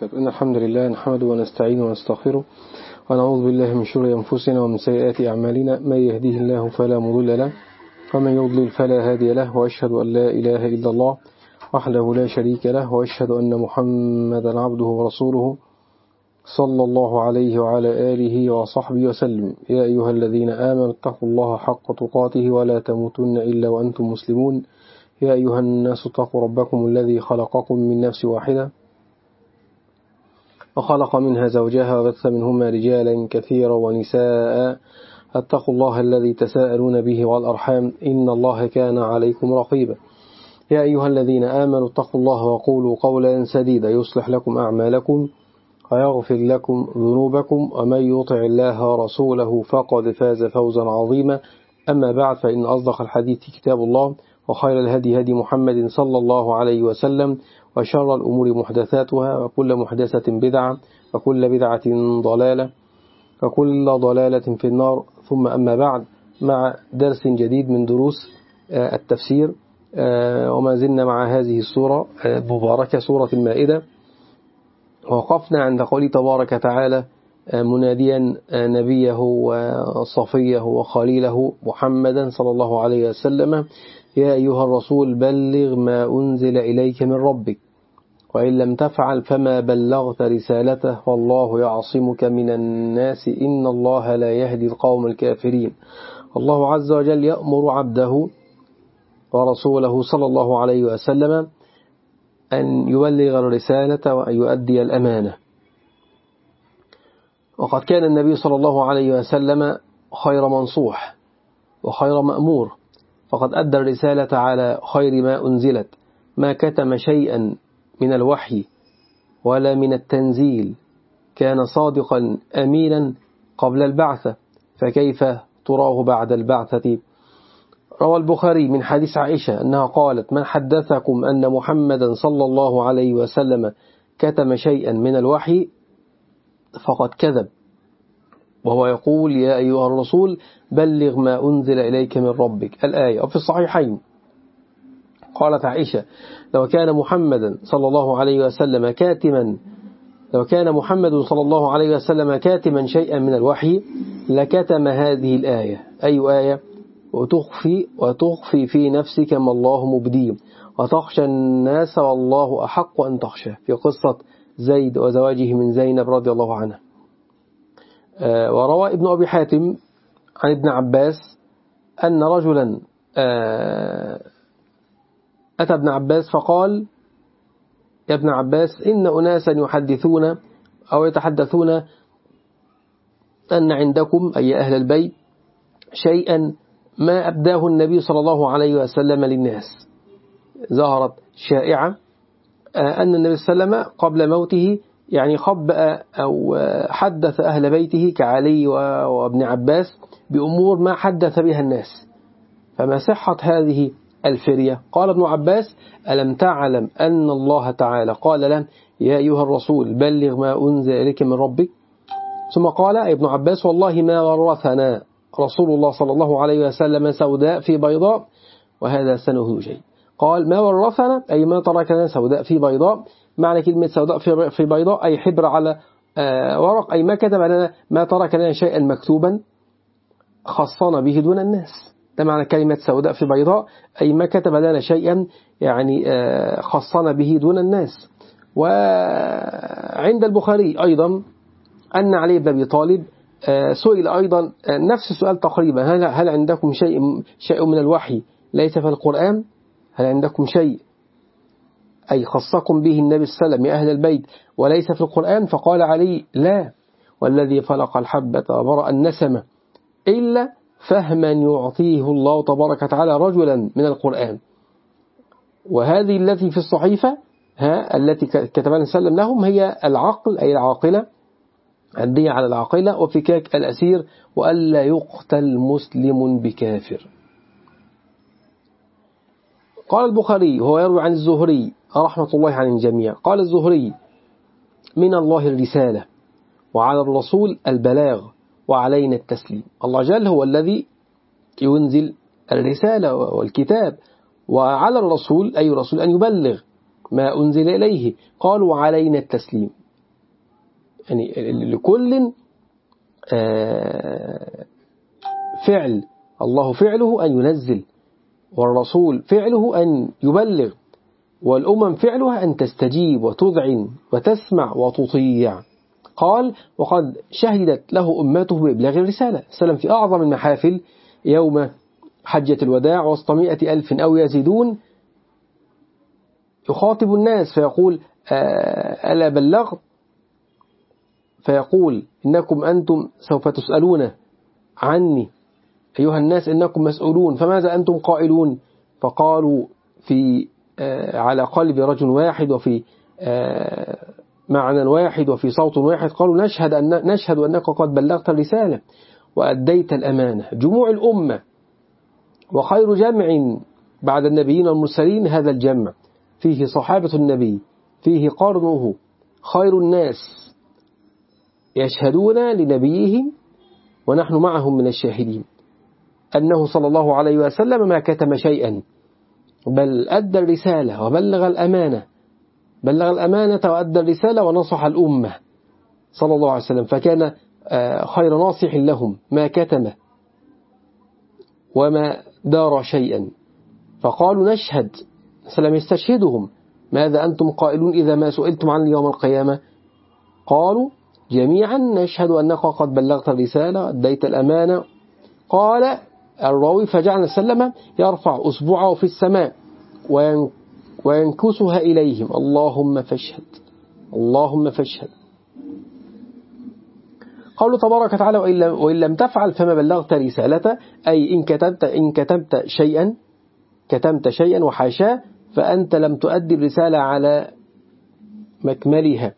وبركاته. إن الحمد لله نحمده ونستعينه ونستغفره ونعوذ بالله من شرور أنفسنا ومن سيئات أعمالنا. من يهديه الله فلا مضل له ومن يضلل فلا هادي له، وأشهد أن لا إله إلا الله وحده لا شريك له، وأشهد أن محمدا عبده ورسوله صلى الله عليه وعلى آله وصحبه وسلم. يا أيها الذين آمنوا اتقوا الله حق تقاته ولا تموتن إلا وأنتم مسلمون. يا أيها الناس اتقوا ربكم الذي خلقكم من نفس واحدة وخلق منها زوجها وبث منهما رجالا كثيرا ونساء. اتقوا الله الذي تساءلون به والأرحام إن الله كان عليكم رقيبا. يا أيها الذين آمنوا اتقوا الله وقولوا قولا سديدا يصلح لكم أعمالكم ويغفر لكم ذنوبكم، ومن يطع الله ورسوله فقد فاز فوزا عظيما. أما بعد، فإن أصدق الحديث كتاب الله، وخير الهدي هدي محمد صلى الله عليه وسلم، وشر الأمور محدثاتها، وكل محدثة بدعة، وكل بدعة ضلالة، وكل ضلالة في النار. ثم أما بعد، مع درس جديد من دروس التفسير، وما زلنا مع هذه السورة المباركة سورة المائدة. وقفنا عند قوله تبارك تعالى مناديا نبيه وصفيه وخليله محمدا صلى الله عليه وسلم: يا أيها الرسول بلغ ما أنزل إليك من ربك وإن لم تفعل فما بلغت رسالته والله يعصمك من الناس إن الله لا يهدي القوم الكافرين. الله عز وجل يأمر عبده ورسوله صلى الله عليه وسلم أن يبلغ الرسالة وأن يؤدي الأمانة. وقد كان النبي صلى الله عليه وسلم خير منصوح وخير مأمور، فقد أدى الرسالة على خير ما أنزلت، ما كتم شيئا من الوحي ولا من التنزيل، كان صادقا أمينا قبل البعثة، فكيف تراه بعد البعثة؟ روى البخاري من حديث عائشة أنها قالت: من حدثكم أن محمدا صلى الله عليه وسلم كتم شيئا من الوحي فقد كذب، وهو يقول: يا أيها الرسول بلغ ما أنزل إليك من ربك، الآية. وفي الصحيحين قالت عائشة: لو كان محمد صلى الله عليه وسلم كاتما شيئا من الوحي لكتم هذه الآية. أي آية؟ وتخفي في نفسك ما الله مبديه وتخشى الناس والله أحق أن تخشى، في قصة زيد وزواجه من زينب رضي الله عنها. وروى ابن أبي حاتم عن ابن عباس أن رجلا أتى ابن عباس فقال: يا ابن عباس، إن أناسا يحدثون أو يتحدثون أن عندكم أي أهل البيت شيئا ما أبداه النبي صلى الله عليه وسلم للناس. ظهرت شائعة أن النبي صلى الله عليه وسلم قبل موته يعني خبأ أو حدث أهل بيته كعلي وابن عباس بأمور ما حدث بها الناس، فما صحة هذه الفرية؟ قال ابن عباس: ألم تعلم أن الله تعالى قال له: يا أيها الرسول بلغ ما أنزل إليك من ربك؟ ثم قال ابن عباس: والله ما ورثنا رسول الله صلى الله عليه وسلم سوداء في بيضاء، وهذا سنه شيء. قال: ما ورثنا أي ما تركنا سوداء في بيضاء. معنى كلمة سوداء في بيضاء أي حبر على ورق، أي ما كتب لنا، ما ترك لنا شيئا مكتوبا خصنا به دون الناس. ده معنى كلمة سوداء في بيضاء، أي ما كتب لنا شيئا يعني خصنا به دون الناس. وعند البخاري أيضا أن علي بن أبي طالب سئل أيضا نفس السؤال تقريبا: هل عندكم شيء من الوحي ليس في القرآن؟ هل عندكم شيء أي خصكم به النبي صلى الله عليه وسلم يا أهل البيت وليس في القرآن؟ فقال علي: لا، والذي فلق الحبة وبرأ النسمة إلا فهما يعطيه الله تبارك وتعالى رجلا من القرآن. وهذه التي في الصحيفة التي كتبها النبي صلى الله عليه وسلم لهم هي العقل، أي العاقلة، الدية على العاقلة، وفكاك الأسير، وألا يقتل مسلم بكافر. قال البخاري هو يروي عن الزهري رحمة الله عن الجميع، قال الزهري: من الله الرسالة وعلى الرسول البلاغ وعلينا التسليم. الله جل هو الذي ينزل الرسالة والكتاب، وعلى الرسول أي رسول أن يبلغ ما أنزل إليه. قال: وعلينا التسليم، يعني لكل فعل الله فعله أن ينزل، والرسول فعله أن يبلغ، والأمم فعلها أن تستجيب وتذعن وتسمع وتطيع. قال: وقد شهدت له أمته بإبلاغ الرسالة. سلم في أعظم المحافل يوم حجة الوداع وسط 100,000 أو يزيدون، يخاطب الناس فيقول: ألا بلغت؟ فيقول: إنكم أنتم سوف تسألون عني أيها الناس، إنكم مسؤولون، فماذا أنتم قائلون؟ فقالوا في على قلب رجل واحد وفي معنى واحد وفي صوت واحد، قالوا: نشهد أنك قد بلغت الرسالة وأديت الأمانة. جموع الأمة وخير جمع بعد النبيين والمرسلين هذا الجمع، فيه صحابة النبي، فيه قرنه خير الناس يشهدون لنبيهم ونحن معهم من الشاهدين أنه صلى الله عليه وسلم ما كتم شيئا، بل أدى الرسالة وبلغ الأمانة، وأدى الرسالة ونصح الأمة صلى الله عليه وسلم، فكان خير ناصح لهم، ما كتم وما دار شيئا. فقالوا: نشهد، سلم يستشهدهم: ماذا أنتم قائلون إذا ما سئلتم عن يوم القيامة؟ قالوا جميعا: نشهد أنك قد بلغت الرسالة وأديت الأمانة. قال الراوي: فجعل سلم يرفع أصبعه في السماء وينكسها إليهم: اللهم فاشهد، اللهم فاشهد. قالوا تبارك وتعالى: وإن لم تفعل فما بلغت رسالته، أي إن كتمت شيئا وحاشاه، فأنت لم تؤدي الرسالة على مكملها،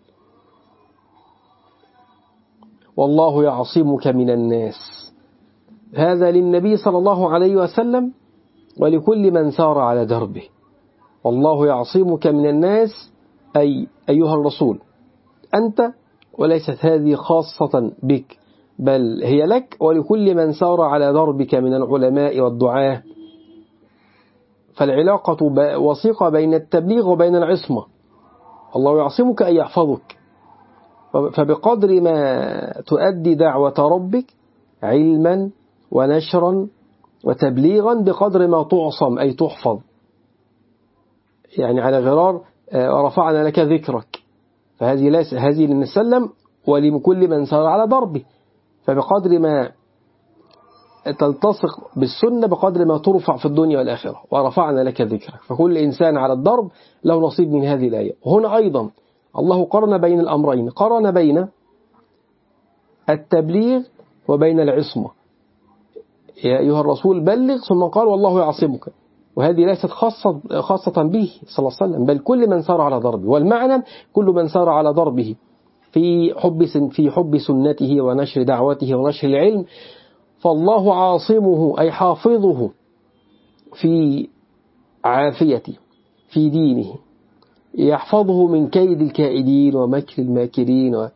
والله يعصمك من الناس. هذا للنبي صلى الله عليه وسلم ولكل من سار على دربه. والله يعصمك من الناس، أي أيها الرسول أنت، وليست هذه خاصة بك، بل هي لك ولكل من سار على دربك من العلماء والدعاة. فالعلاقة وثيقة بين التبليغ وبين العصمة. الله يعصمك أي يحفظك، فبقدر ما تؤدي دعوة ربك علما ونشرا وتبليغا، بقدر ما تعصم أي تحفظ. يعني على غرار ورفعنا لك ذكرك، هذه لنسلم ولكل من سار على دربه. فبقدر ما تلتصق بالسنة بقدر ما ترفع في الدنيا والآخرة. ورفعنا لك ذكرك، فكل إنسان على الدرب له نصيب من هذه الآية. هنا أيضا الله قرن بين الأمرين، قرن بين التبليغ وبين العصمة. يا أيها الرسول بلغ، ثم قال: والله يعصمك. وهذه ليست خاصة به صلى الله عليه وسلم، بل كل من سار على ضربه. والمعنى كل من سار على ضربه في حب سنته ونشر دعوته ونشر العلم، فالله عاصمه أي حافظه في عافيته في دينه، يحفظه من كيد الكائدين ومكر الماكرين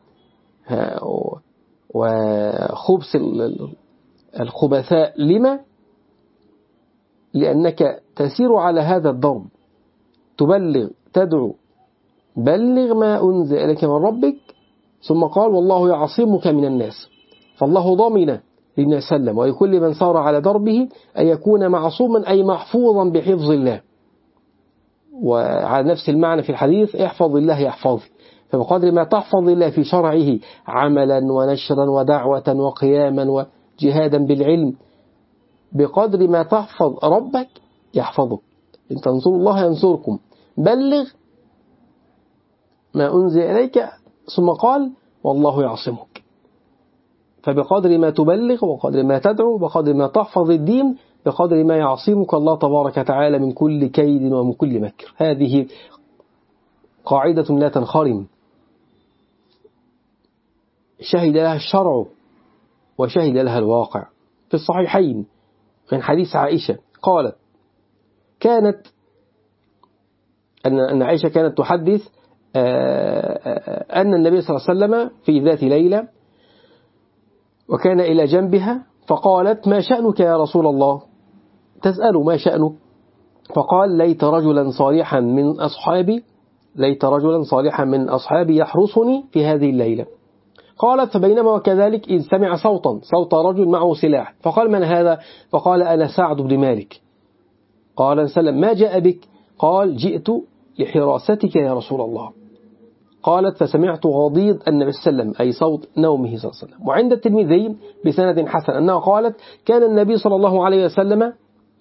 وخبث الخبثاء. لما؟ لأنك تسير على هذا الضرب، تبلغ، تدعو، بلغ ما أنزل إليك من ربك. ثم قال: والله يعصمك من الناس. فالله ضمن للنبي صلى الله عليه وسلم ولكل من سار على دربه أن يكون معصوما، أي محفوظا بحفظ الله. وعلى نفس المعنى في الحديث: احفظ الله يحفظك. فبقدر ما تحفظ الله في شرعه عملا ونشرا ودعوة وقياما وجهادا بالعلم، بقدر ما تحفظ ربك يحفظك. إن تنصروا الله ينصركم. بلغ ما أنزل إليك. ثم قال: والله يعصمك. فبقدر ما تبلغ وقدر ما تدعو وقدر ما تحفظ الدين، بقدر ما يعصمك الله تبارك وتعالى من كل كيد ومن كل مكر. هذه قاعدة لا تنخرم، شهد لها الشرع وشهد لها الواقع. في الصحيحين من حديث عائشة قالت أن عائشة كانت تحدث أن النبي صلى الله عليه وسلم في ذات ليلة وكان إلى جنبها، فقالت: ما شأنك يا رسول الله؟ تسأل ما شأنك؟ فقال: ليت رجلا صالحا من أصحابي يحرسني في هذه الليلة. قالت فبينما وكذلك إذ سمع صوت رجل معه سلاح فقال من هذا؟ فقال أنا سعد بن مالك. قال سلم ما جاء بك؟ قال جئت لحراستك يا رسول الله. قالت فسمعت غضيض النبي صلى الله عليه وسلم أي صوت نومه صلى الله عليه وسلم. وعند الترمذي بسند حسن أنها قالت كان النبي صلى الله عليه وسلم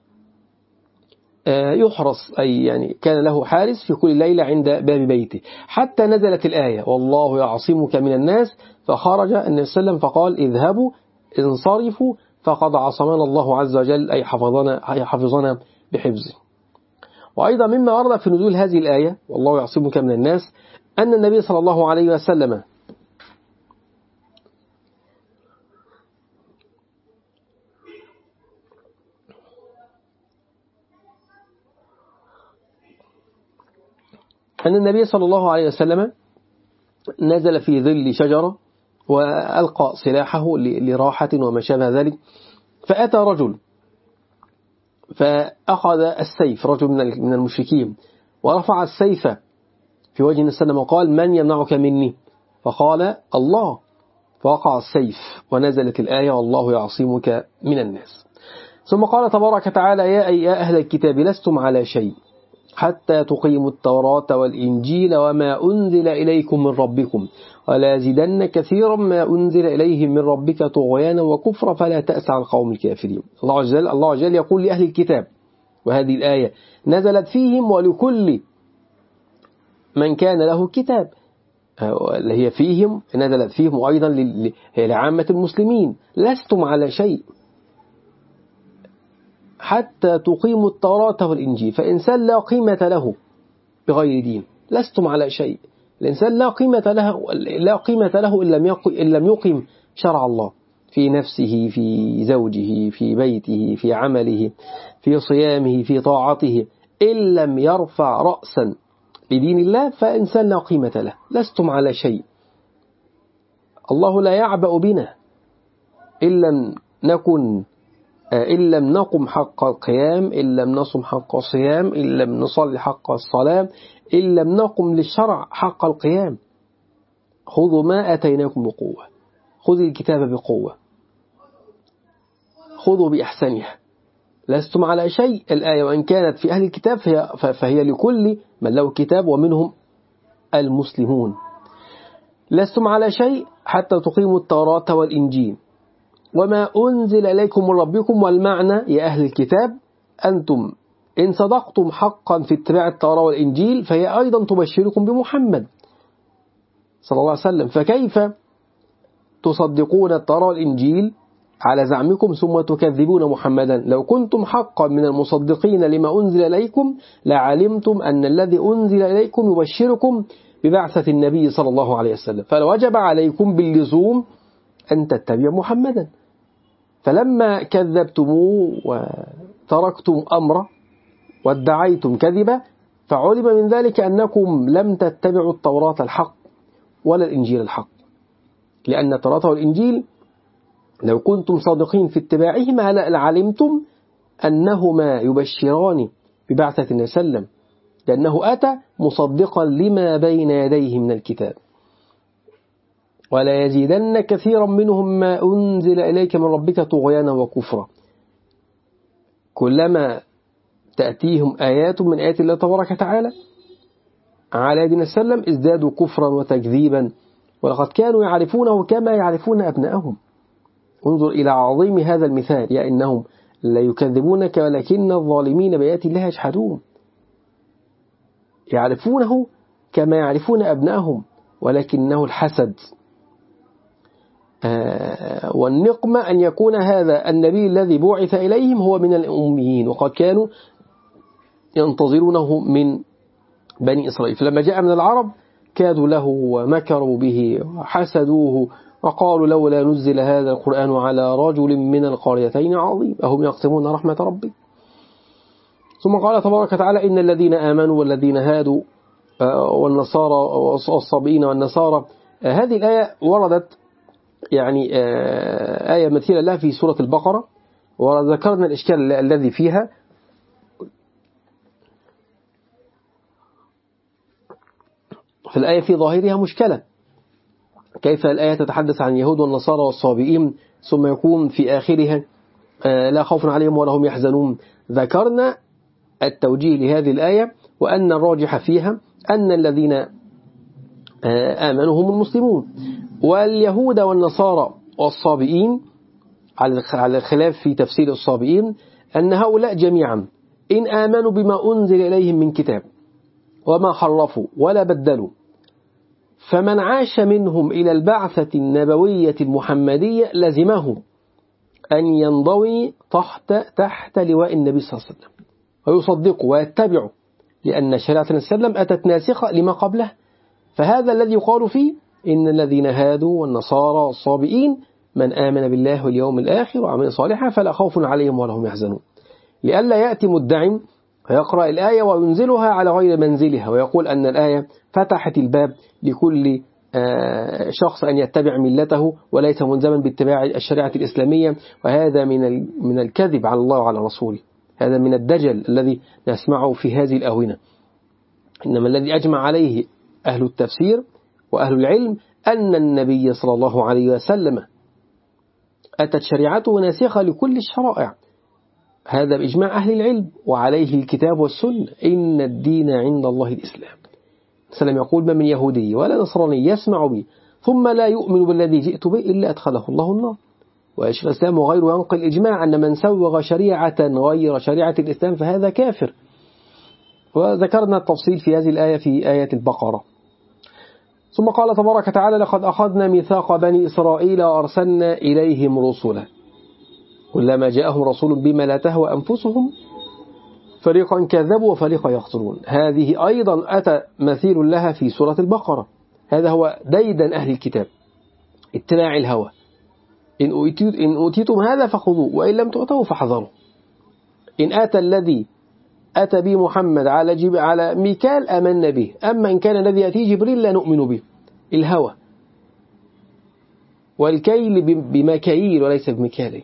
يحرس أي يعني كان له حارس في كل ليلة عند باب بيته حتى نزلت الآية والله يعصمك من الناس فخرج النبي صلى الله عليه وسلم فقال اذهبوا انصرفوا فقد عصمنا الله عز وجل أي حفظنا بحفظه. وأيضا مما ورد في نزول هذه الآية والله يعصمك من الناس أن النبي صلى الله عليه وسلم نزل في ظل شجرة وألقى سلاحه لراحة وما شابه ذلك فأتى رجل فأخذ السيف رجل من المشركين ورفع السيف في وجه النبي صلى الله عليه وسلم وقال من يمنعك مني؟ فقال الله فوقع السيف ونزلت الآية والله يعصمك من الناس. ثم قال تبارك وتعالى يا أهل الكتاب لستم على شيء حتى تقيموا التوراة والإنجيل وما أنزل إليكم من ربكم ولا يزيدن كثيرا ما أنزل إليهم من ربك طغيانا وكفرا فلا تأس على القوم الكافرين. الله عز وجل يقول لأهل الكتاب وهذه الآية نزلت فيهم ولكل من كان له كتاب اللي هي فيهم نزلت فيهم وأيضا لعامة المسلمين لستم على شيء حتى تقيموا التوراة والإنجيل. فإنسان لا قيمة له بغير دين لستم على شيء. الإنسان لا قيمة له إن لم يقيم شرع الله في نفسه في زوجه في بيته في عمله في صيامه في طاعته إن لم يرفع رأسا لدين الله فإنسان لا قيمة له. لستم على شيء. الله لا يعبأ بنا إن لم نقم حق القيام إن لم نصم حق الصيام إن لم نصلي حق الصلاة إن لم نقم للشرع حق القيام. خذوا ما أتيناكم بقوة خذوا الكتاب بقوة خذوا بإحسانها. لستم على شيء الآية وإن كانت في أهل الكتاب فهي لكل من له كتاب ومنهم المسلمون. لستم على شيء حتى تقيموا التوراة والإنجيل وما أنزل إليكم من ربكم. والمعنى يا أهل الكتاب أنتم إن صدقتم حقا في اتباع التوراة والإنجيل فهي أيضا تبشركم بمحمد صلى الله عليه وسلم. فكيف تصدقون التوراة والإنجيل على زعمكم ثم تكذبون محمدا؟ لو كنتم حقا من المصدقين لما أنزل إليكم لعلمتم أن الذي أنزل إليكم يبشركم ببعثة النبي صلى الله عليه وسلم فلوجب عليكم باللزوم أن تتبعوا محمدا. فلما كذبتموه وتركتم أمره وادعيتم كذبة فعلم من ذلك أنكم لم تتبعوا التوراة الحق ولا الإنجيل الحق. لأن التوراة والإنجيل لو كنتم صادقين في اتباعهما لعلمتم أنهما يبشران ببعثة النبي صلى الله عليه وسلم لأنه أتى مصدقا لما بين يديه من الكتاب. ولا يزيدن كثيرا منهم ما أنزل إليك من ربك طغيانا وكفرا. كلما تأتيهم آيات من آيات الله تبارك وتعالى على يد النبي صلى الله عليه وسلم ازدادوا كفرا وتكذيبا ولقد كانوا يعرفونه كما يعرفون أبنائهم. انظر إلى عظيم هذا المثال يا إنهم لا يكذبونك ولكن الظالمين بآيات الله يجحدون. يعرفونه كما يعرفون أبنائهم ولكنه الحسد والنقمة أن يكون هذا النبي الذي بعث إليهم هو من الأميين وقد كانوا ينتظرونه من بني إسرائيل. فلما جاء من العرب كادوا له ومكروا به وحسدوه وقالوا لولا نزل هذا القرآن على رجل من القريتين عظيم أهم يقسمون رحمة ربي. ثم قال تبارك وتعالى إن الذين آمنوا والذين هادوا والنصارى والصابئين والنصارى. هذه الآية وردت يعني آية مثيرة لها في سورة البقرة وذكرنا الإشكال الذي فيها. في الآية في ظاهرها مشكلة كيف الآية تتحدث عن اليهود والنصارى والصابئين ثم يكون في آخرها لا خوف عليهم ولا هم يحزنون؟ ذكرنا التوجيه لهذه الآية وأن الراجح فيها أن الذين آمنوا هم المسلمون، واليهود والنصارى والصابئين على الخلاف في تفسير الصابئين أن هؤلاء جميعا إن آمنوا بما أنزل إليهم من كتاب وما حرفوا ولا بدلوا، فمن عاش منهم إلى البعثة النبوية المحمدية لزمه أن ينضوي تحت لواء النبي صلى الله عليه وسلم ويصدقه ويتبعه، لأن شريعة النبي صلى الله عليه وسلم أتت ناسخة لما قبله. فهذا الذي يقال فيه إن الذين هادوا والنصارى والصابئين من آمن بالله واليوم الآخر وعمل صالحا فلا خوف عليهم ولا هم يحزنون، لئلا يأتي مدعي فيقرأ الآية وينزلها على غير منزلها ويقول أن الآية فتحت الباب لكل شخص أن يتبع ملته وليس ملزما باتباع الشريعة الإسلامية، وهذا من الكذب على الله وعلى رسوله، هذا من الدجل الذي نسمعه في هذه الآونة. إنما الذي أجمع عليه أهل التفسير وأهل العلم أن النبي صلى الله عليه وسلم أتت شريعته ناسخة لكل الشرائع، هذا بإجماع أهل العلم وعليه الكتاب والسنة. إن الدين عند الله الإسلام. السلام يقول: ما من يهودي ولا نصراني يسمع بي ثم لا يؤمن بالذي جئت به إلا أدخله الله النار. وشيخ الإسلام وغيره ينقل الإجماع أن من سوغ شريعة غير شريعة الإسلام فهذا كافر. وذكرنا التفصيل في هذه الآية في آية البقرة. ثم قال تبارك وتعالى: لقد أخذنا ميثاق بني إسرائيل وأرسلنا إليهم رسلا كلما جاءهم رسول بما لا تهوى أنفسهم فريقا كذبوا وفريقا يقتلون. هذه أيضا أتى مثيل لها في سورة البقرة. هذا هو ديدن أهل الكتاب، اتباع الهوى. إن أوتيتم هذا فخذوه وإن لم تؤتوا فاحذروا. إن آتى الذي أتى به محمد على ميكال آمنا به، أما إن كان الذي يأتيه جبريل لا نؤمن به. الهوى والكيل بمكاييل وليس بمكالي.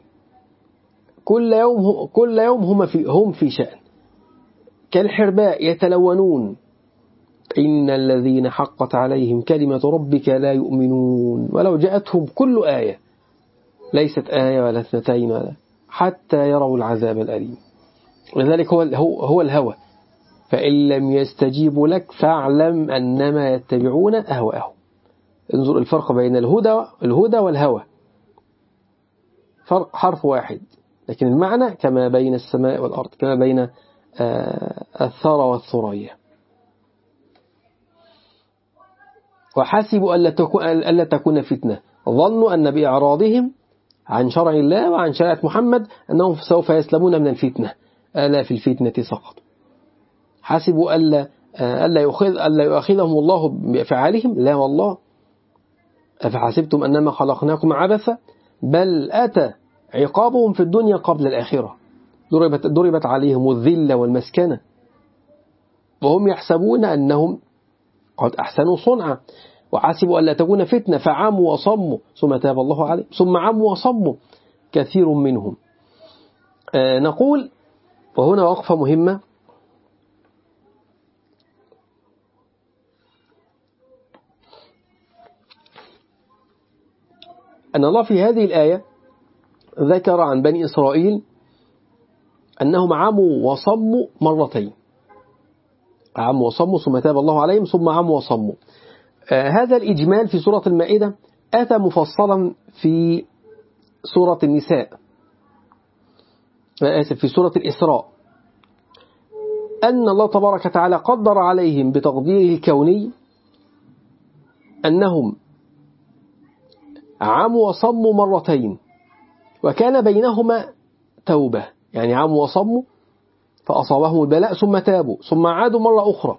كل يوم هم في شأن، كالحرباء يتلونون. إن الذين حقت عليهم كلمة ربك لا يؤمنون ولو جاءتهم كل آية، ليست آية ولا اثنتين ولا حتى يروا العذاب الأليم. ولذلك هو الهوى. فإن لم يستجيبوا لك فاعلم أنما يتبعون أهواءهم. انظر الفرق بين الهدى والهوى، فرق حرف واحد لكن المعنى كما بين السماء والأرض، كما بين الثرى والثريا. وحسبوا ألا تكون فتنة، ظنوا أن بإعراضهم عن شرع الله وعن شريعة محمد أنهم سوف يسلمون من الفتنة. ألا في الفتنة سقطوا. حسبوا ألا يؤاخذهم الله بأفعالهم، لا والله. أفحسبتم أنما خلقناكم عبثا بل أتى عقابهم في الدنيا قبل الآخرة. ضربت عليهم الذلة والمسكنة وهم يحسبون أنهم قد أحسنوا صنعا. وحسبوا ألا تكون فتنة فعموا وصموا ثم تاب الله عليهم ثم عموا وصموا كثير منهم. نقول وهنا وقفة مهمة: أن الله في هذه الآية ذكر عن بني إسرائيل أنهم عموا وصموا مرتين، عموا وصموا ثم تاب الله عليهم ثم عموا وصموا. هذا الإجمال في سورة المائدة أتى مفصلا في سورة النساء، في سورة الإسراء، أن الله تبارك وتعالى قدر عليهم بتقديره الكوني أنهم عموا وصموا مرتين وكان بينهما توبة، يعني عموا وصموا فأصابهم البلاء ثم تابوا ثم عادوا مرة أخرى.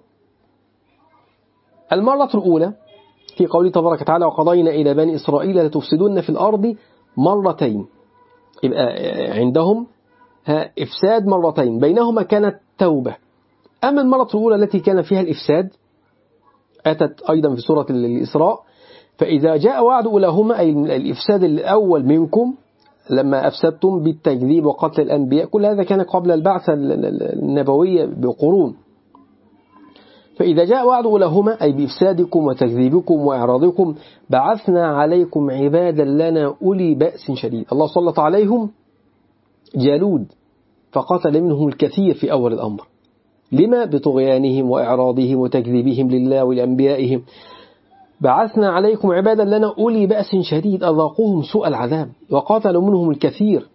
المرة الأولى في قوله تبارك وتعالى: وقضينا إلى بني إسرائيل لتفسدون في الأرض مرتين، يبقى عندهم إفساد مرتين بينهما كانت توبة. أما المرة الأولى التي كان فيها الإفساد أتت أيضا في سورة الإسراء: فإذا جاء وعد أولاهما، أي الإفساد الأول منكم لما أفسدتم بالتكذيب وقتل الأنبياء، كل هذا كان قبل البعثة النبوية بقرون. فإذا جاء وعد أولاهما أي بإفسادكم وتكذيبكم وإعراضكم بعثنا عليكم عبادا لنا أولي بأس شديد. الله سلط عليهم جالود فقتل منهم الكثير في أول الأمر. لما؟ بطغيانهم وإعراضهم وتكذيبهم لله ولأنبيائهم. بعثنا عليكم عبادا لنا أولي بأس شديد أذاقوهم سوء العذاب وقاتلوا منهم الكثير.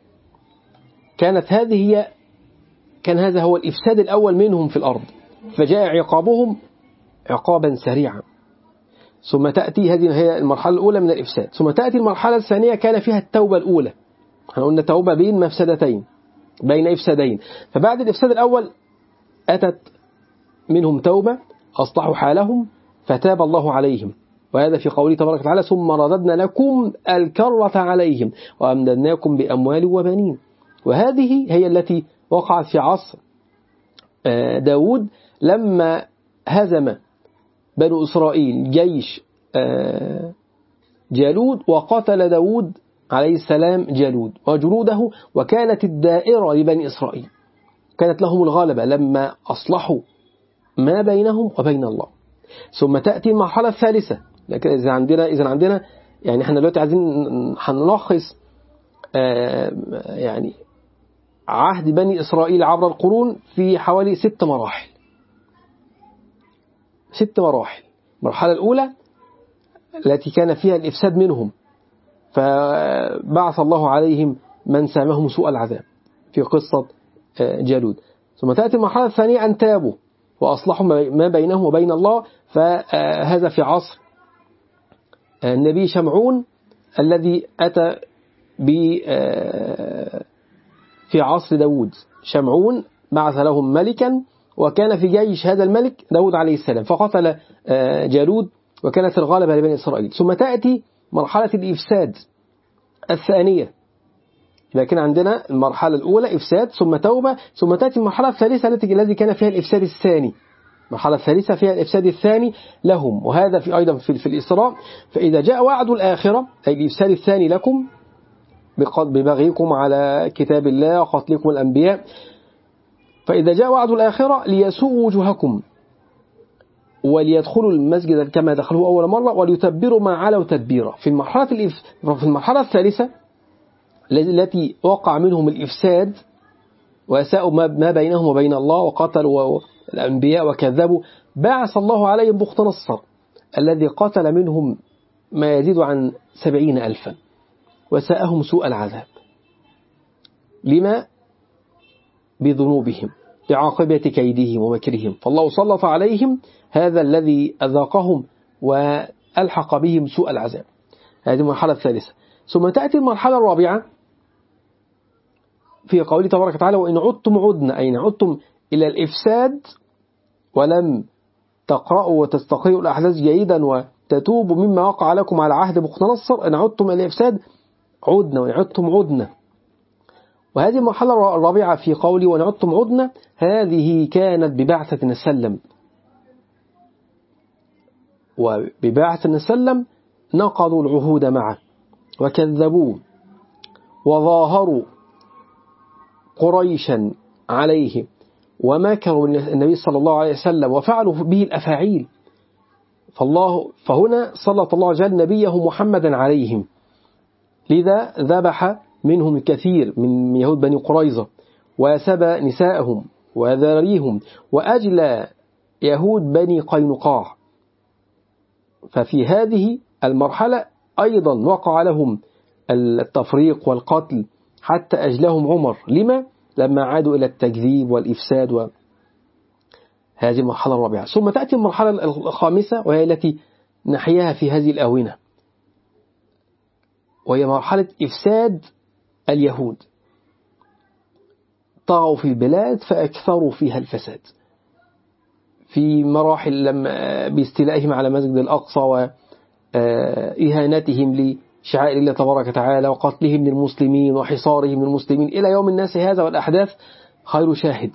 كان هذا هو الإفساد الأول منهم في الأرض، فجاء عقابهم عقابا سريعا. ثم تأتي هذه هي المرحلة الأولى من الإفساد. ثم تأتي المرحلة الثانية كان فيها التوبة الأولى. احنا قلنا توبة بين مفسدتين، بين إفسادين. فبعد الإفساد الأول أتت منهم توبة أصلحوا حالهم فتاب الله عليهم، وهذا في قوله تبارك وتعالى ثم رددنا لكم الكرة عليهم وأمددناكم بأموال وبنين. وهذه هي التي وقعت في عصر داود لما هزم بنو إسرائيل جيش جالود وقتل داود عليه السلام جالود وجنوده، وكانت الدائرة لبني إسرائيل كانت لهم الغالبة لما أصلحوا ما بينهم وبين الله. ثم تأتي المرحلة الثالثة. لكن إذا عندنا يعني احنا دلوقتي عايزين هنلخص يعني عهد بني إسرائيل عبر القرون في حوالي 6 مراحل. 6 مراحل. المرحلة الأولى التي كان فيها الإفساد منهم فبعث الله عليهم من سامهم سوء العذاب في قصة جالود. ثم تأتي المرحلة الثانية أن تابوا وأصلحوا ما بينهم وبين الله، فهذا في عصر النبي شمعون الذي أتى في عصر داود. شمعون بعث لهم ملكا وكان في جيش هذا الملك داود عليه السلام فقتل جالود وكانت الغالبة لبني إسرائيل. ثم تأتي مرحلة الإفساد الثانية. لكن عندنا المرحلة الأولى إفساد ثم توبة، ثم تأتي المرحلة الثالثة التي كان فيها الإفساد الثاني. المرحلة الثالثة فيها الإفساد الثاني لهم، وهذا في أيضا في الإسراء. فإذا جاء وعد الآخرة أي الإفساد الثاني لكم ببغيكم على كتاب الله وقتلكم الأنبياء، فإذا جاء وعد الآخرة ليسوءوا وجوهكم وليدخلوا المسجد كما دخلوه أول مرة وليتبروا ما علوا تدبيرا. في المرحلة الثالثة التي وقع منهم الإفساد وأساءوا ما بينهم وبين الله وقتلوا الأنبياء وكذبوا، بعث الله عليهم بخت نصر الذي قتل منهم ما يزيد عن 70,000 وساءهم سوء العذاب. لما؟ بذنوبهم بعاقبة كيدهم ومكرهم، فالله سلط عليهم هذا الذي أذاقهم وألحق بهم سوء العذاب. هذه المرحلة الثالثة. ثم تأتي المرحلة الرابعة في قوله تبارك وتعالى وإن عدتم عدنا، أي عدتم إلى الإفساد ولم تقرأوا وتستقرئوا الأحداث جيدا وتتوبوا مما وقع لكم على عهد بخت نصر، إن عدتم إلى الإفساد عدنا وإن عدتم عدنا. وهذه المرحلة الرابعة في قوله وإن عدتم عدنا هذه كانت ببعثة السلم، وببعثة السلم نقضوا العهود معه وكذبوه وظاهروا قريشا عليه ومكروا النبي صلى الله عليه وسلم وفعلوا به الأفاعيل. فهنا سلط الله جل نبيه محمدا عليهم، لذا ذبح منهم الكثير من يهود بني قريظة وسبى نساءهم وذراريهم وأجلى يهود بني قينقاع. ففي هذه المرحلة أيضا وقع لهم التفريق والقتل حتى أجلهم عمر. لما عادوا إلى التكذيب والإفساد. وهذه المرحلة الرابعة. ثم تأتي المرحلة الخامسة وهي التي نحياها في هذه الآونة، وهي مرحلة إفساد اليهود. طغوا في البلاد فأكثروا فيها الفساد في مراحل لما باستيلائهم على مسجد الأقصى وإهانتهم لشعائر الله تبارك وتعالى وقتلهم للمسلمين وحصارهم للمسلمين إلى يوم الناس هذا، والأحداث خير شاهد.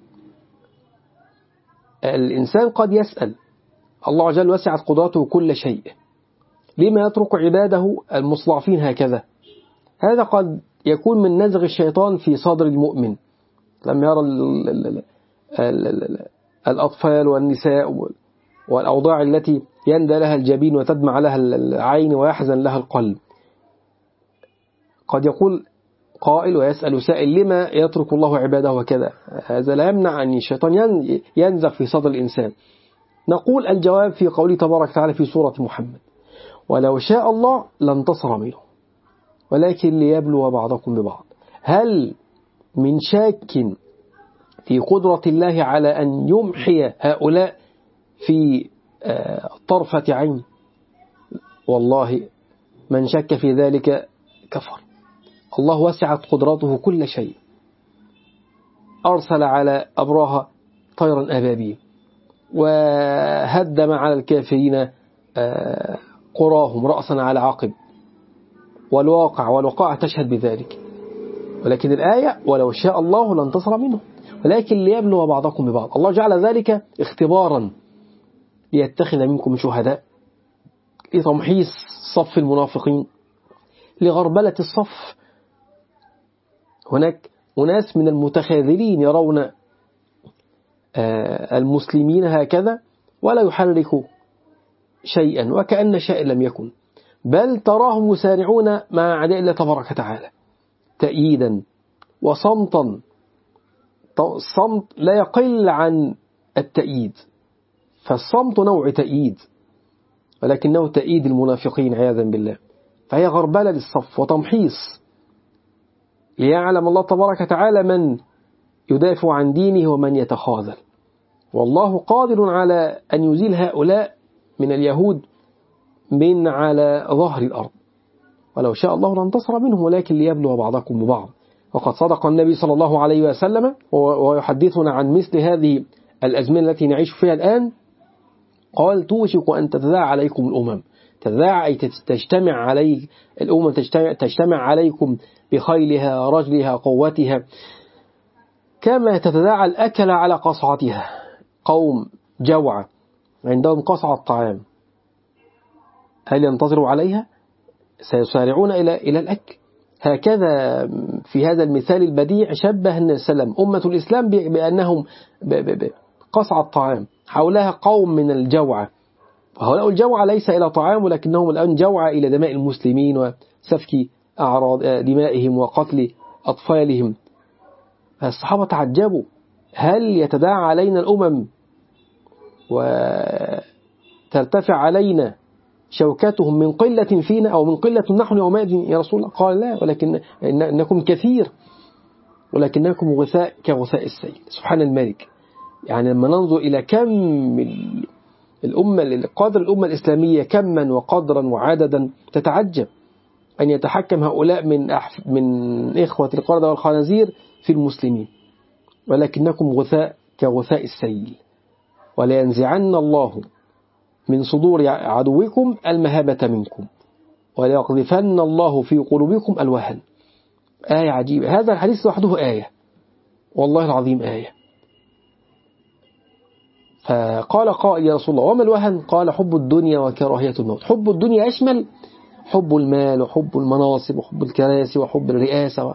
الإنسان قد يسأل الله عز وجل وسعت قدرته كل شيء، لما يترك عباده المصلعفين هكذا؟ هذا قد يكون من نزغ الشيطان في صدر المؤمن لما يرى الأطفال والنساء والأوضاع التي يندى لها الجبين وتدمع لها العين ويحزن لها القلب. قد يقول قائل ويسأل سائل: لما يترك الله عباده وكذا؟ هذا لا يمنع أن الشيطان ينزغ في صدر الإنسان. نقول الجواب في قوله تبارك وتعالى في سورة محمد: ولو شاء الله لانتصر منه ولكن ليبلو بعضكم ببعض. هل من شاك في قدرة الله على أن يمحي هؤلاء في طرفة عين؟ والله من شك في ذلك كفر. الله وسعت قدرته كل شيء، أرسل على أبراهة طيرا أبابيل وهدم على الكافرين قراهم رأسا على عقب، والواقع تشهد بذلك. ولكن الآية: ولو شاء الله لانتصر منه ولكن ليبلو بعضكم ببعض. الله جعل ذلك اختبارا ليتخذ منكم شهداء، لتمحيص صف المنافقين، لغربلة الصف. هناك أناس من المتخاذلين يرون المسلمين هكذا ولا يحركوا شيئا وكأن شيء لم يكن، بل تراهم يسارعون مع أعداء الله تبارك وتعالى تأييدا وصمتا. الصمت لا يقل عن التأييد، فالصمت نوع تأييد ولكنه تأييد المنافقين عياذا بالله. فهي غربلة للصف وتمحيص ليعلم الله تبارك وتعالى من يدافع عن دينه ومن يتخاذل. والله قادر على أن يزيل هؤلاء من اليهود من على ظهر الأرض، ولو شاء الله لانتصر منهم ولكن ليبلو بعضكم ببعض. وقد صدق النبي صلى الله عليه وسلم ويحدثنا عن مثل هذه الأزمنة التي نعيش فيها الآن. قال: توشك أن تتذاع عليكم الأمم. تتذاع أي تجتمع عليك الأمم، تجتمع عليكم بخيلها رجلها قوتها، كما تتذاع الأكل على قصعتها. قوم جوع عندهم قصعة طعام، هل ينتظروا عليها؟ سيسارعون إلى الأكل. هكذا في هذا المثال البديع شبه النبي صلى الله عليه وسلم أمة الإسلام بأنهم قصعة طعام حولها قوم من الجوع. وهؤلاء الجوع ليس إلى طعام ولكنهم الآن جوع إلى دماء المسلمين وسفك أعراض دمائهم وقتل أطفالهم. الصحابة تعجبوا: هل يتداعى علينا الأمم وترتفع علينا شوكتهم من قلة فينا أو من قلة نحن يومئذ يا رسول الله؟ قال: لا، ولكن إنكم كثير ولكنكم غثاء كغثاء السيل. سبحان الملك. يعني لما ننظر إلى كم الأمة، قدر الأمة الإسلامية كما وقدرا وعددا، تتعجب أن يتحكم هؤلاء من إخوة القردة والخنازير في المسلمين، ولكنكم غثاء كغثاء السيل. ولينزعن الله من صدور عدوكم المهابة منكم وليقذفن الله في قلوبكم الوهن. آية عجيبة. هذا الحديث وحده آية، والله العظيم آية. فقال قائل: يا رسول الله وما الوهن؟ قال: حب الدنيا وكراهية الموت. حب الدنيا يشمل حب المال وحب المناصب وحب الكراسي وحب الرئاسة.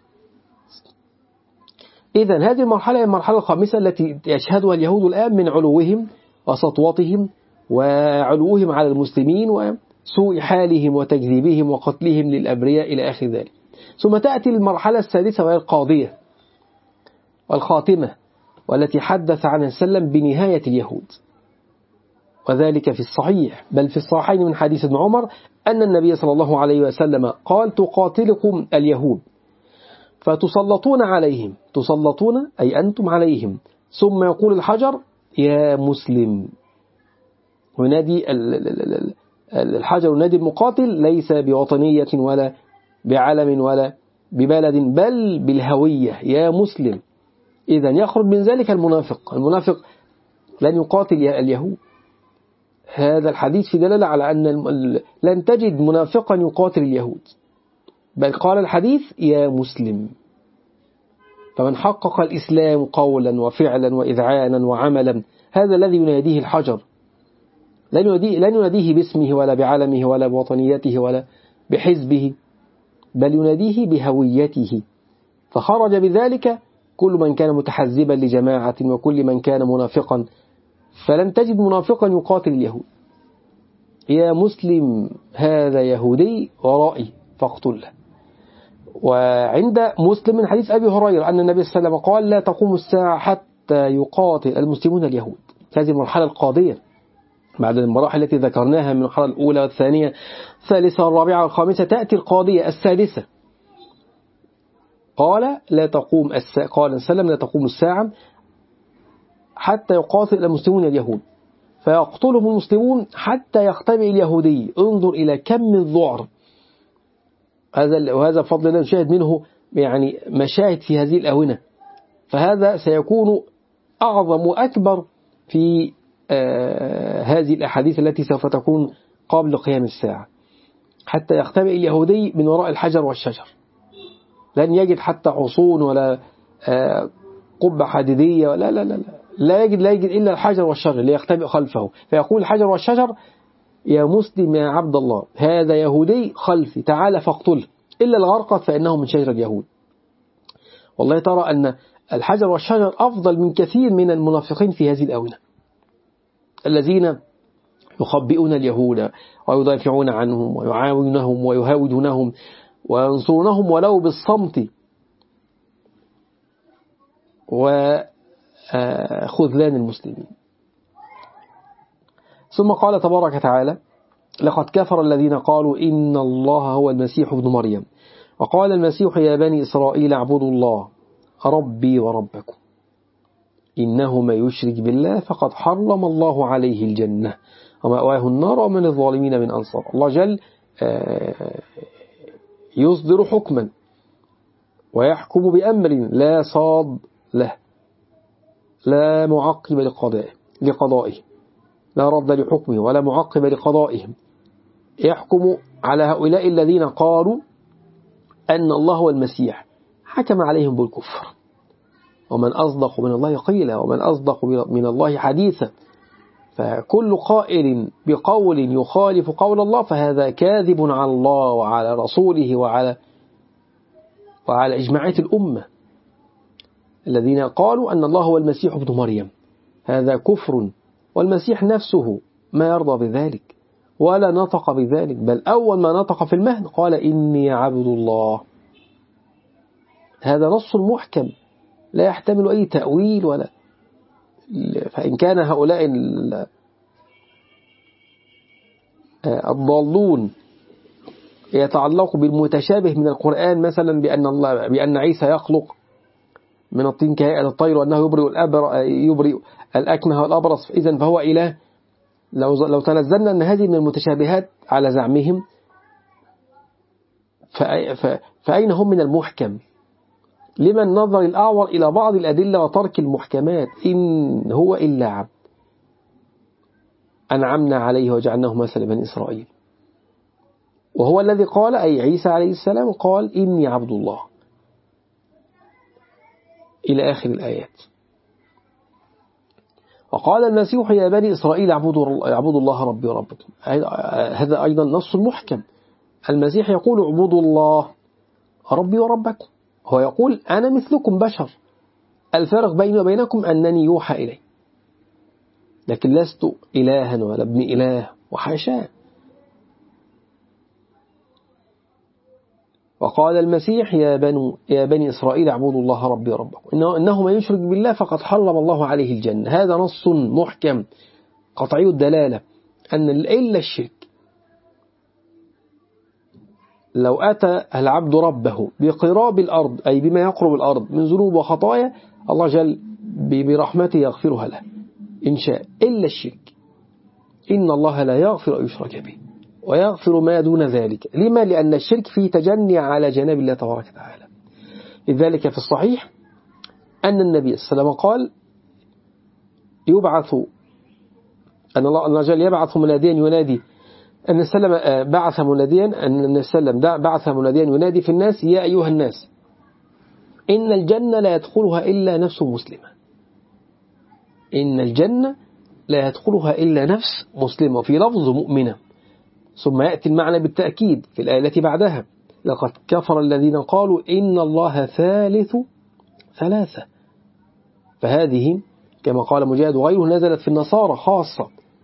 إذن هذه المرحلة هي المرحلة الخامسة التي يشهدها اليهود الآن من علوهم وسطوتهم وعلوهم على المسلمين وسوء حالهم وتكذيبهم وقتلهم للأبرياء إلى آخر ذلك. ثم تأتي المرحلة السادسة وهي القاضية والخاتمة، والتي حدث عنها سلم بنهاية اليهود، وذلك في الصحيح بل في الصحيحين من حديث ابن عمر أن النبي صلى الله عليه وسلم قال: تقاتلكم اليهود فتسلطون عليهم، تسلطون أي أنتم عليهم، ثم يقول الحجر: يا مسلم. وينادي الحجر ينادي المقاتل ليس بوطنية ولا بعلم ولا ببلد بل بالهوية: يا مسلم. إذن يخرج من ذلك المنافق لن يقاتل اليهود. هذا الحديث في دلالة على أن لن تجد منافقا يقاتل اليهود، بل قال الحديث: يا مسلم. فمن حقق الإسلام قولا وفعلا وإذعانا وعملا، هذا الذي يناديه الحجر. لن يناديه باسمه ولا بعلمه ولا بوطنيته ولا بحزبه، بل يناديه بهويته. فخرج بذلك كل من كان متحزبا لجماعة وكل من كان منافقا، فلن تجد منافقا يقاتل اليهود. يا مسلم هذا يهودي ورائي فاقتله. وعند مسلم من حديث أبي هريرة أن النبي صلى الله عليه وسلم قال لا تقوم الساعة حتى يقاتل المسلمون اليهود. هذه المرحلة القاضية بعد المراحل التي ذكرناها من المرحلة الأولى والثانية الثالثة والرابعة والخامسة، تأتي القاضية السادسة. قال لا تقوم لا تقوم الساعة حتى يقاتل المسلمون اليهود فيقتلهم المسلمون حتى يختبئ اليهودي. انظر إلى كم من ذعر. وهذا بفضل الله نشاهد منه يعني مشاهد في هذه الآونة. فهذا سيكون أعظم وأكبر في هذه الأحاديث التي سوف تكون قبل قيام الساعة. حتى يختبئ اليهودي من وراء الحجر والشجر، لن يجد حتى حصون ولا قبة حديدية ولا لا يجد إلا الحجر والشجر ليختبئ خلفه. فيقول الحجر والشجر يا مسلم يا عبد الله هذا يهودي خلفي تعال فاقتله، إلا الغرقد فإنه من شجر اليهود. والله ترى أن الحجر والشجر أفضل من كثير من المنافقين في هذه الآونة الذين يخبئون اليهود ويدافعون عنهم ويعاونهم ويهاودونهم وينصرونهم ولو بالصمت وخذلان المسلمين. ثم قال تبارك وتعالى لقد كفر الذين قالوا إن الله هو المسيح ابن مريم وقال المسيح يا بني إسرائيل اعبدوا الله ربي وربكم إنه من يشرك بالله فقد حرم الله عليه الجنة ومأواه النار ومن الظالمين من أنصار. الله جل يصدر حكما ويحكم بأمر لا صاد له لا معقب لقضائه لا رد لحكمه ولا معقب لقضائهم. يحكم على هؤلاء الذين قالوا أن الله هو المسيح، حكم عليهم بالكفر. ومن أصدق من الله قيلا ومن أصدق من الله حديثا. فكل قائل بقول يخالف قول الله فهذا كاذب على الله وعلى رسوله وعلى إجماعات الأمة. الذين قالوا أن الله هو المسيح ابن مريم هذا كفر، والمسيح نفسه ما يرضى بذلك ولا نطق بذلك، بل أول ما نطق في المهد قال إني عبد الله. هذا نص محكم لا يحتمل أي تأويل ولا. فإن كان هؤلاء الضالون يتعلق بالمتشابه من القرآن مثلا بأن عيسى يخلق من الطين كهيئة الطير وأنه يبرئ الأكمه والأبرص إذن فهو إله. لو تنزلنا أن هذه من المتشابهات على زعمهم فأين هم من المحكم؟ لمن نظر الأعور إلى بعض الأدلة وترك المحكمات؟ إن هو إلا عبد أنعمنا عليه وجعلناه مثل بني إسرائيل. وهو الذي قال أي عيسى عليه السلام قال إني عبد الله إلى آخر الآيات. وقال المسيح يا بني إسرائيل اعبدوا الله ربي وربكم. هذا أيضا نص محكم. المسيح يقول اعبدوا الله ربي وربكم. هو يقول أنا مثلكم بشر، الفرق بيني وبينكم أنني يوحى إلي، لكن لست إلها ولا ابن إله وحاشاه. وقال المسيح يا بني إسرائيل اعبدوا الله ربي وربكم إنه من يشرك بالله فقد حرم الله عليه الجنة. هذا نص محكم قطعي الدلالة أن إلا الشرك. لو أتى العبد ربه بقراب الأرض أي بما يقرب الأرض من ذنوب وخطايا الله جل برحمته يغفرها له إن شاء، إلا الشرك. إن الله لا يغفر أن يشرك به ويغفر ما دون ذلك. لما؟ لأن الشرك فيه تجني على جناب الله تبارك وتعالى. لذلك في الصحيح أن النبي صلى الله عليه وسلم قال أن الله جل يبعث مناديا ينادي أن السلام بعث مناديا ينادي في الناس يا أيها الناس إن الجنة لا يدخلها إلا نفس مسلمة. إن الجنة لا يدخلها إلا نفس مسلمة، وفي لفظ مؤمنة. ثم يأتي المعنى بالتأكيد في الآية التي بعدها لقد كفر الذين قالوا إن الله ثالث ثلاثة. فهذه كما قال مجاهد وغيره نزلت في النصارى خاصة.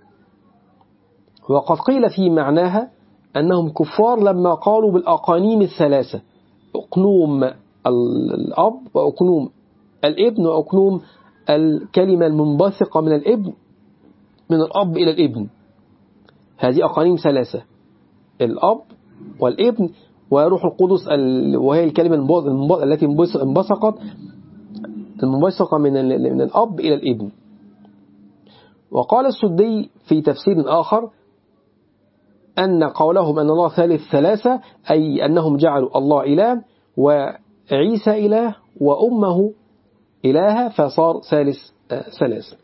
وقد قيل في معناها أنهم كفار لما قالوا بالأقانيم الثلاثة: أقنوم الأب، وأقنوم الابن، وأقنوم الكلمة المنبثقة من الابن، من الأب إلى الابن. هذه أقانيم ثلاثة: الأب والابن وروح القدس، وهي الكلمة التي انبثقت المنبثقة من الأب إلى الابن. وقال السدي في تفسير آخر أن قولهم أن الله ثالث ثلاثة أي أنهم جعلوا الله إله وعيسى إله وأمه إلها، فصار ثالث ثلاثة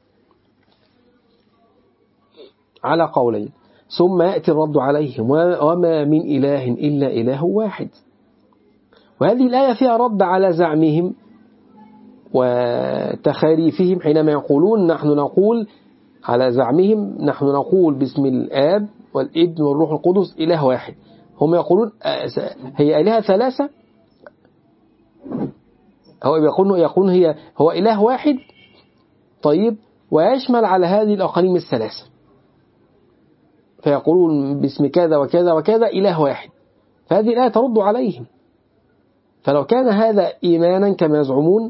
على قولين. ثم يأتي الرد عليهم: وما من إله إلا إله واحد. وهذه الآية فيها رد على زعمهم وتخاريفهم حينما يقولون نحن نقول على زعمهم نحن نقول باسم الآب والابن والروح القدس إله واحد. هم يقولون هي إله ثلاثة، يقولون هو إله واحد. طيب، ويشمل على هذه الأقانيم الثلاثة، فيقولون باسم كذا وكذا وكذا إله واحد. فهذه الآية ترد عليهم. فلو كان هذا إيمانا كما يزعمون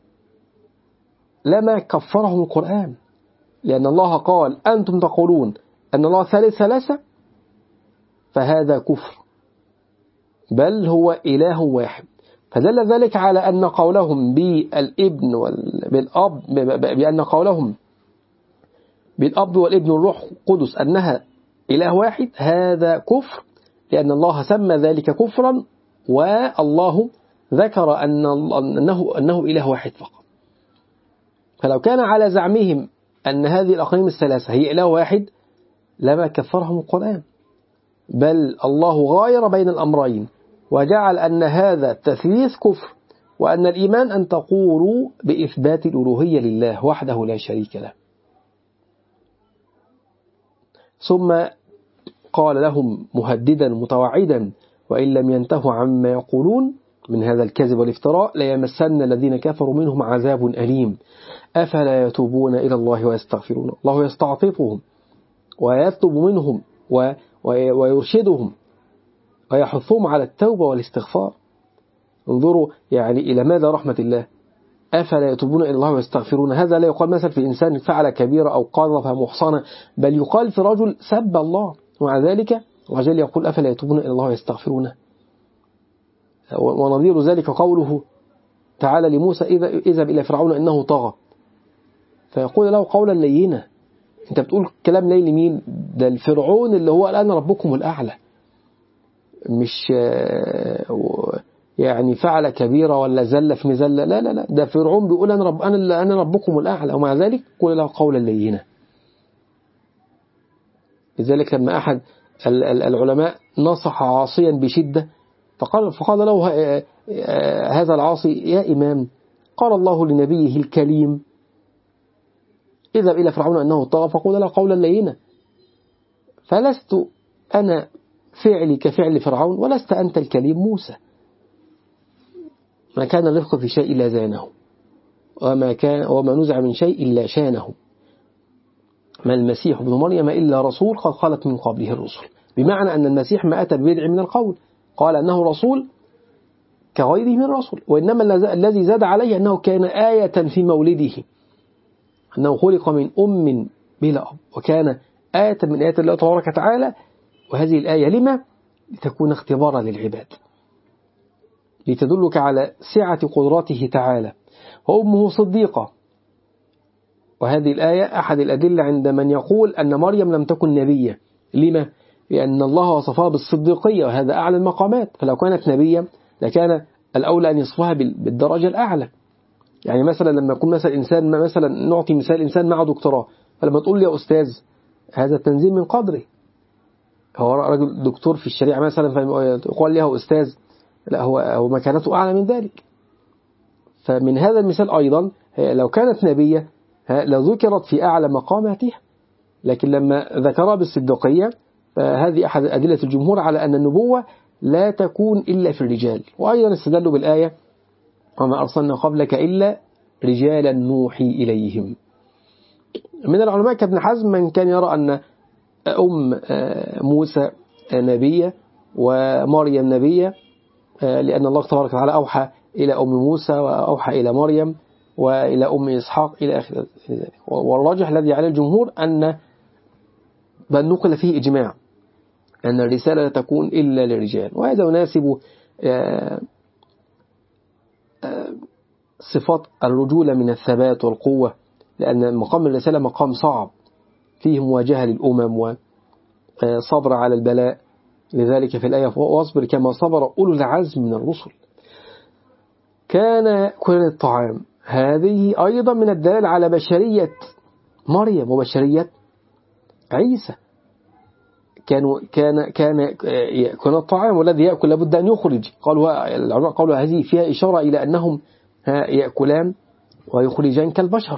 لما كفرهم القرآن، لأن الله قال أنتم تقولون أن الله ثالث ثلاثة، فهذا كفر، بل هو إله واحد. فدل ذلك على أن قولهم بالابن بالأب، بأن قولهم بالأب والابن والروح القدس أنها إله واحد هذا كفر، لأن الله سمى ذلك كفرا، والله ذكر أنه إله واحد فقط. فلو كان على زعمهم أن هذه الأقانيم الثلاثة هي إله واحد لما كفرهم القرآن، بل الله غاير بين الأمرين وجعل أن هذا التثليث كفر، وأن الإيمان أن تقولوا بإثبات الألوهية لله وحده لا شريك له. ثم قال لهم مهددا متوعدا: وإن لم ينتهوا عما يقولون من هذا الكذب والافتراء ليمسن الذين كفروا منهم عذاب أليم أفلا يتوبون إلى الله ويستغفرون. الله يستعطفهم ويطلب منهم ويرشدهم ويحثهم على التوبة والاستغفار. انظروا يعني إلى ماذا رحمة الله. أفلا يتوبون إلى الله ويستغفرون. هذا لا يقال مثلا في إنسان فعل كبيرة أو قذف محصنة، بل يقال في رجل سب الله، ومع ذلك الرجل يقول أفلا يتوبون إلى الله ويستغفرونه. ونظير ذلك قوله تعالى لموسى: اذهب إلى فرعون إنه طغى، فيقول له قولا لينا. أنت بتقول كلام لين لمين؟ ده الفرعون اللي هو الآن ربكم الأعلى، مش يعني فعل كبيرة ولا زل في مزلة، لا لا لا، ده فرعون بيقول أنا ربكم الأعلى، ومع ذلك قول له قولا لينا. لذلك لما أحد العلماء نصح عاصيا بشدة فقال له هذا العاصي: يا إمام، قال الله لنبيه الكليم: اذهب إلى فرعون أنه طغى فقول له قولا لينا. فلست أنا فعلي كفعل فرعون، ولست أنت الكليم موسى. ما كان الرفق في شيء إلا زانه، وما نزع من شيء إلا شانه. ما المسيح ابن مريم إلا رسول قد خلت من قبله الرسل. بمعنى أن المسيح ما أتى ببدع من القول، قال أنه رسول كغيره من الرسل، وإنما الذي زاد عليه أنه كان آية في مولده، أنه خلق من أم بلا أب، وكان آية من آيات الله تبارك وتعالى. وهذه الآية لما؟ لتكون اختبارا للعباد، لتدلك على سعة قدرته تعالى. وأمه صديقة، وهذه الآية أحد الأدلة عند من يقول أن مريم لم تكن نبية. لما؟ لأن الله وصفها بالصديقية، وهذا أعلى المقامات، فلو كانت نبية لكان الأولى أن يصفها بالدرجة الأعلى. يعني مثلا لما يكون مثلا إنسان، مثلا نعطي مثال إنسان معه دكتوراه، فلما تقول لي يا أستاذ هذا تنزيل من قدره، هو رجل دكتور في الشريعة مثلا فيقول له أستاذ، لا، هو مكانته أعلى من ذلك. فمن هذا المثال أيضا لو كانت نبية لذكرت في أعلى مقاماتها، لكن لما ذكرها بالصديقية فهذه أحد أدلة الجمهور على أن النبوة لا تكون إلا في الرجال. وأيضا استدلوا بالآية: وما أرسلنا قبلك إلا رجالا نوحي إليهم. من العلماء كابن حزم من كان يرى أن أم موسى نبية ومريم نبية، لأن الله تبارك وتعالى أوحى إلى أم موسى وأوحى إلى مريم وإلى أم إسحاق إلى آخر ذلك. والراجح الذي عليه الجمهور أن بل نقل فيه إجماع أن الرسالة لا تكون إلا للرجال، وهذا يناسب صفات الرجولة من الثبات والقوة، لأن مقام الرسالة مقام صعب فيه مواجهة للأمم وصبر على البلاء. لذلك في الآية واصبر كما صبر أولو العزم من الرسل. كان كل الطعام، هذه أيضا من الدلالة على بشرية مريم وبشرية عيسى. كان الطعام والذي يأكل لابد أن يخرج. العلماء قالوا هذه فيها إشارة إلى أنهم يأكلان ويخرجان كالبشر،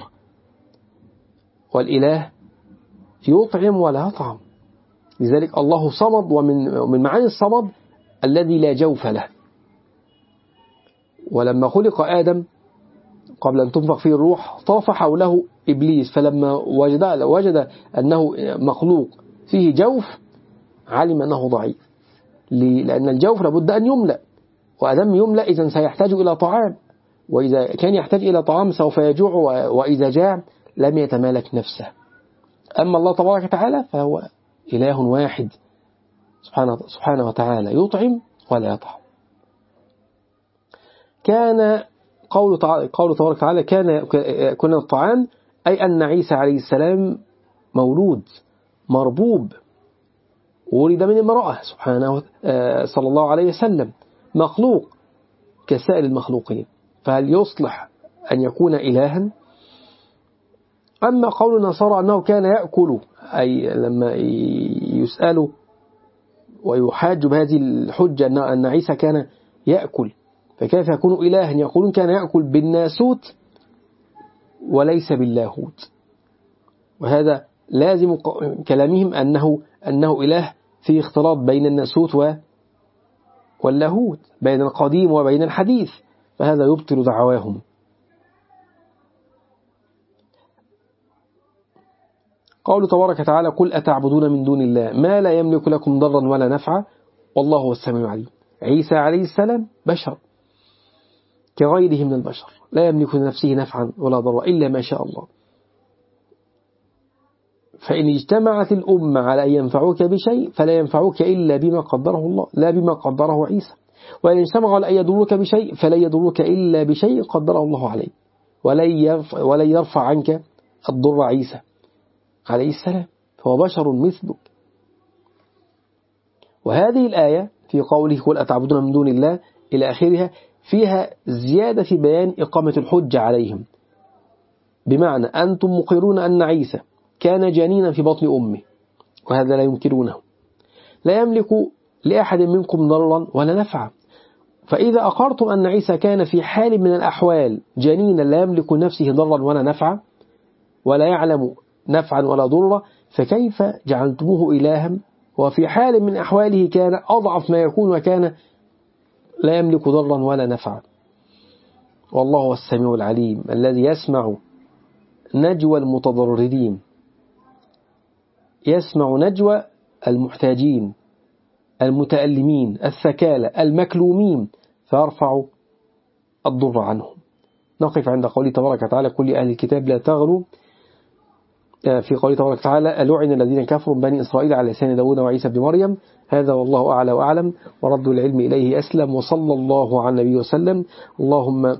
والإله يطعم ولا يطعم. لذلك الله صمد، ومن معاني الصمد الذي لا جوف له. ولما خلق آدم قبل أن تنفخ فيه الروح طاف حوله إبليس، فلما وجد أنه مخلوق فيه جوف علم أنه ضعيف، لأن الجوف لابد أن يملأ، وأدم يملأ إذن سيحتاج إلى طعام، وإذا كان يحتاج إلى طعام سوف يجوع، وإذا جاع لم يتمالك نفسه. أما الله تبارك وتعالى فهو إله واحد سبحانه وتعالى يطعم ولا يطعم. كان قول تبارك وتعالى كان الطعام، أي أن عيسى عليه السلام مولود مربوب، ولد من امرأة سبحانه صلى الله عليه وسلم، مخلوق كسائر المخلوقين، فهل يصلح أن يكون إلها؟ أما قول النصارى أنه كان يأكل، أي لما يسألوا ويحاج بهذه الحجة أن عيسى كان يأكل، فكيف يكون إلها؟ يقولون كان يأكل بالناسوت وليس باللاهوت، وهذا لازم كلامهم أنه إله في اختلاط بين الناسوت واللاهوت، بين القديم وبين الحديث، فهذا يبطل دعواهم. قول تبارك وتعالى قل أتعبدون من دون الله ما لا يملك لكم ضرا ولا نفعا والله هو السميع العليم. عيسى عليه السلام بشر كغيره من البشر، لا يملك لنفسه نفعا ولا ضرا إلا ما شاء الله. فإن اجتمعت الأمة على أن ينفعوك بشيء فلا ينفعوك إلا بما قدره الله لا بما قدره عيسى، وإن اجتمعوا على أن يضروك بشيء فلا يضروك إلا بشيء قدره الله عليه، ولن يرفع عنك الضر عيسى عليه السلام، فهو بشر مثلك. وهذه الآية في قوله قل أتعبدون من دون الله إلى آخرها فيها زيادة في بيان إقامة الحجة عليهم، بمعنى أنتم مقرون أن عيسى كان جنينا في بطن أمه، وهذا لا ينكرونه، لا يملك لأحد منكم ضرا ولا نفعا، فإذا أقرتم أن عيسى كان في حال من الأحوال جنينا لا يملك نفسه ضرا ولا نفعا ولا يعلم نفعا ولا ضرا، فكيف جعلتموه إلها وفي حال من أحواله كان أضعف ما يكون وكان لا يملك ضرا ولا نفعا؟ والله هو السميع العليم الذي يسمع نجوى المتضررين، يسمع نجوى المحتاجين المتألمين الثكالى المكلومين فيرفع الضر عنهم. نقف عند قوله تبارك وتعالى كل أهل الكتاب لا تغلوا، في قوله تبارك وتعالى ألعن الذين كفروا بني إسرائيل على لسان داود وعيسى بن مريم. هذا والله أعلى وأعلم، ورد العلم إليه أسلم، وصلى الله على النبي وسلم. اللهم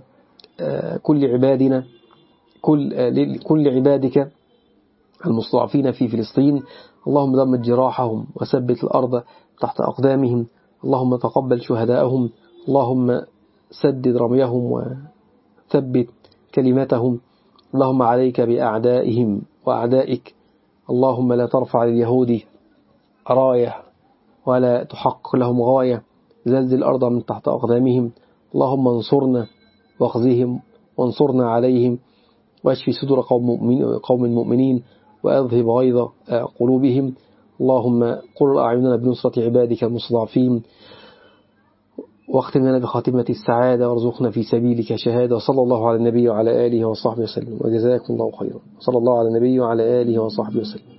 كل عبادك المستضعفين في فلسطين اللهم دمر جراحهم وثبت الأرض تحت أقدامهم، اللهم تقبل شهداءهم، اللهم سدد رميهم وثبت كلمتهم، اللهم عليك بأعدائهم وأعدائك، اللهم لا ترفع لليهود راية ولا تحقق لهم غاية، زلزل الأرض من تحت أقدامهم، اللهم انصرنا واخزهم وانصرنا عليهم، واشفي صدور قوم مؤمنين وأذهب غيظ قلوبهم، اللهم قر أعيننا بنصرة عبادك المستضعفين، واختم لنا بخاتمة السعادة وارزقنا في سبيلك شهادة. صلى الله على النبي وعلى آله وصحبه وسلم، وجزاكم الله خيرا. صلى الله على النبي وعلى آله وصحبه وسلم.